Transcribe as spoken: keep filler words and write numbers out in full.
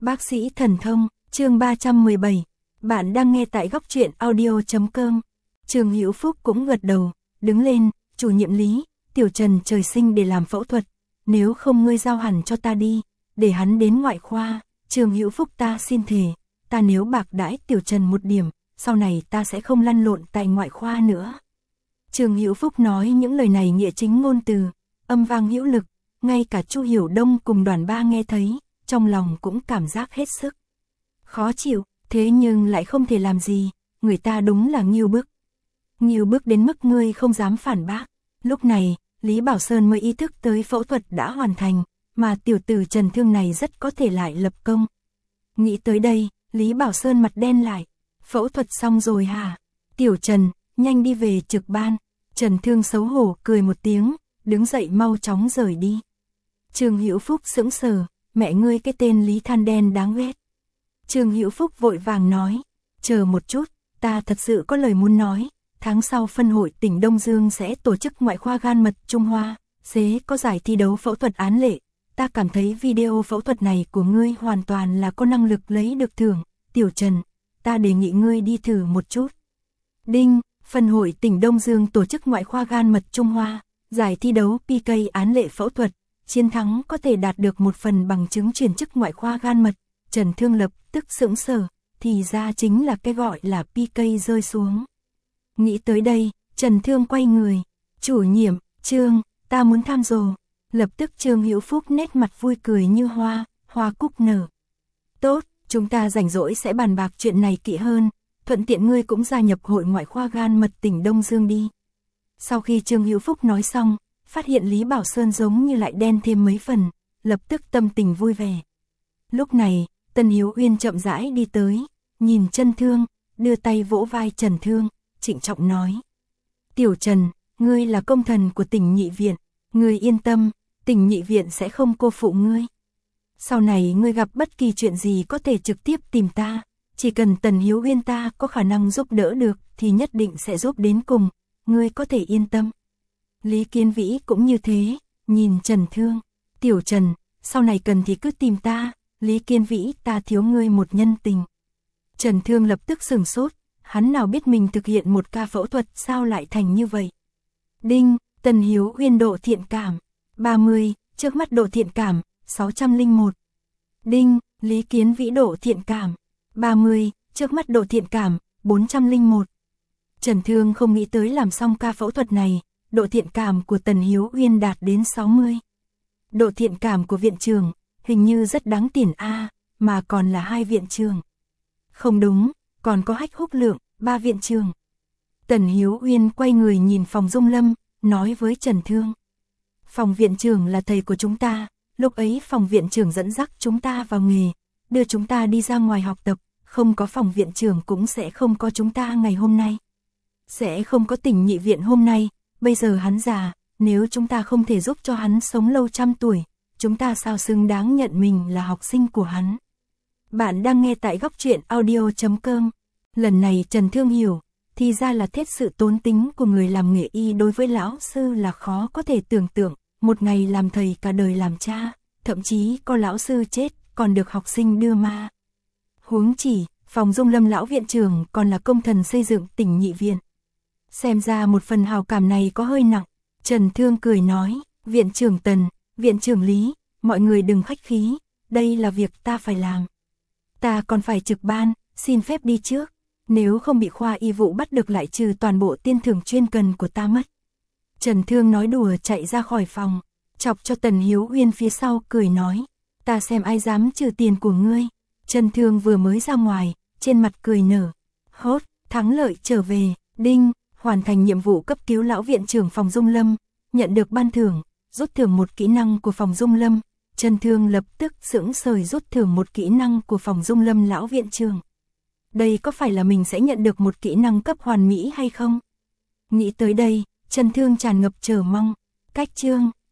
Bác sĩ thần thông, chương ba trăm mười bảy. Bạn đang nghe tại góc truyện audio chấm com. Trương Hữu Phúc cũng gật đầu, đứng lên, chủ nhiệm Lý, Tiểu Trần trời sinh để làm phẫu thuật, nếu không ngươi giao hẳn cho ta đi, để hắn đến ngoại khoa. Trương Hữu Phúc ta xin thề, ta nếu bạc đãi Tiểu Trần một điểm, sau này ta sẽ không lăn lộn tại ngoại khoa nữa. Trương Hữu Phúc nói những lời này nghĩa chính ngôn từ, âm vang hữu lực, ngay cả Chu Hiểu Đông cùng Đoàn Ba nghe thấy, trong lòng cũng cảm giác hết sức khó chịu, thế nhưng lại không thể làm gì, người ta đúng là nghiêu bức. Nghiêu bức đến mức ngươi không dám phản bác. Lúc này, Lý Bảo Sơn mới ý thức tới phẫu thuật đã hoàn thành, mà tiểu tử Trần Thương này rất có thể lại lập công. Nghĩ tới đây, Lý Bảo Sơn mặt đen lại. Phẫu thuật xong rồi hả? Tiểu Trần, nhanh đi về trực ban. Trần Thương xấu hổ cười một tiếng, đứng dậy mau chóng rời đi. Trương Hữu Phúc sững sờ, mẹ ngươi cái tên Lý than đen đáng ghét. Trương Hữu Phúc vội vàng nói, chờ một chút, ta thật sự có lời muốn nói. Tháng sau phân hội tỉnh Đông Dương sẽ tổ chức ngoại khoa gan mật Trung Hoa, sẽ có giải thi đấu phẫu thuật án lệ. Ta cảm thấy video phẫu thuật này của ngươi hoàn toàn là có năng lực lấy được thưởng. Tiểu Trần, ta đề nghị ngươi đi thử một chút. Đinh, phân hội tỉnh Đông Dương tổ chức ngoại khoa gan mật Trung Hoa, giải thi đấu pê ca án lệ phẫu thuật, chiến thắng có thể đạt được một phần bằng chứng chuyển chức ngoại khoa gan mật. Trần Thương lập tức sững sờ, thì ra chính là cái gọi là pê ca rơi xuống. Nghĩ tới đây, Trần Thương quay người, chủ nhiệm, Trương, ta muốn tham dò. Lập tức Trương Hữu Phúc nét mặt vui cười như hoa, hoa cúc nở. Tốt, chúng ta rảnh rỗi sẽ bàn bạc chuyện này kỹ hơn, thuận tiện ngươi cũng gia nhập hội ngoại khoa gan mật tỉnh Đông Dương đi. Sau khi Trương Hữu Phúc nói xong, phát hiện Lý Bảo Sơn giống như lại đen thêm mấy phần, lập tức tâm tình vui vẻ. Lúc này, Tần Hiếu Uyên chậm rãi đi tới, nhìn Trần Thương, đưa tay vỗ vai Trần Thương, trịnh trọng nói. Tiểu Trần, ngươi là công thần của tỉnh Nhị Viện, ngươi yên tâm, tỉnh Nhị Viện sẽ không cô phụ ngươi. Sau này ngươi gặp bất kỳ chuyện gì có thể trực tiếp tìm ta, chỉ cần Tần Hiếu Uyên ta có khả năng giúp đỡ được thì nhất định sẽ giúp đến cùng, ngươi có thể yên tâm. Lý Kiến Vĩ cũng như thế, nhìn Trần Thương, Tiểu Trần, sau này cần thì cứ tìm ta, Lý Kiến Vĩ ta thiếu ngươi một nhân tình. Trần Thương lập tức sửng sốt, hắn nào biết mình thực hiện một ca phẫu thuật sao lại thành như vậy. Đinh, Tần Hiếu Uyên độ thiện cảm, ba mươi, trước mắt độ thiện cảm, sáu trăm lẻ một. Đinh, Lý Kiến Vĩ độ thiện cảm, ba mươi, trước mắt độ thiện cảm, bốn trăm lẻ một. Trần Thương không nghĩ tới làm xong ca phẫu thuật này, độ thiện cảm của Tần Hiếu Uyên đạt đến sáu mươi. Độ thiện cảm của viện trưởng, hình như rất đáng tiền a, mà còn là hai viện trưởng. Không đúng, còn có Hách Húc Lượng, ba viện trưởng. Tần Hiếu Uyên quay người nhìn Phòng Dung Lâm, nói với Trần Thương. Phòng viện trưởng là thầy của chúng ta, lúc ấy phòng viện trưởng dẫn dắt chúng ta vào nghề, đưa chúng ta đi ra ngoài học tập, không có phòng viện trưởng cũng sẽ không có chúng ta ngày hôm nay. Sẽ không có tỉnh Nhị Viện hôm nay, bây giờ hắn già, nếu chúng ta không thể giúp cho hắn sống lâu trăm tuổi, chúng ta sao xứng đáng nhận mình là học sinh của hắn. Bạn đang nghe tại góc truyện audio chấm com. Lần này Trần Thương hiểu, thì ra là thiết sự tốn tính của người làm nghề y đối với lão sư là khó có thể tưởng tượng, một ngày làm thầy cả đời làm cha, thậm chí có lão sư chết còn được học sinh đưa ma. Huống chỉ, Phòng Dung Lâm lão viện trưởng còn là công thần xây dựng tỉnh Nhị Viện. Xem ra một phần hào cảm này có hơi nặng. Trần Thương cười nói, viện trưởng Tần, viện trưởng Lý, mọi người đừng khách khí, đây là việc ta phải làm. Ta còn phải trực ban, xin phép đi trước, nếu không bị khoa y vụ bắt được lại trừ toàn bộ tiền thưởng chuyên cần của ta mất. Trần Thương nói đùa chạy ra khỏi phòng, chọc cho Tần Hiếu Uyên phía sau cười nói, ta xem ai dám trừ tiền của ngươi. Trần Thương vừa mới ra ngoài, trên mặt cười nở, hốt, thắng lợi trở về, đinh, hoàn thành nhiệm vụ cấp cứu lão viện trưởng Phòng Dung Lâm, nhận được ban thưởng, rút thưởng một kỹ năng của Phòng Dung Lâm. Trần Thương lập tức sững sờ rút thưởng một kỹ năng của Phòng Dung Lâm lão viện trưởng. Đây có phải là mình sẽ nhận được một kỹ năng cấp hoàn mỹ hay không? Nghĩ tới đây, Trần Thương tràn ngập chờ mong. Cách chương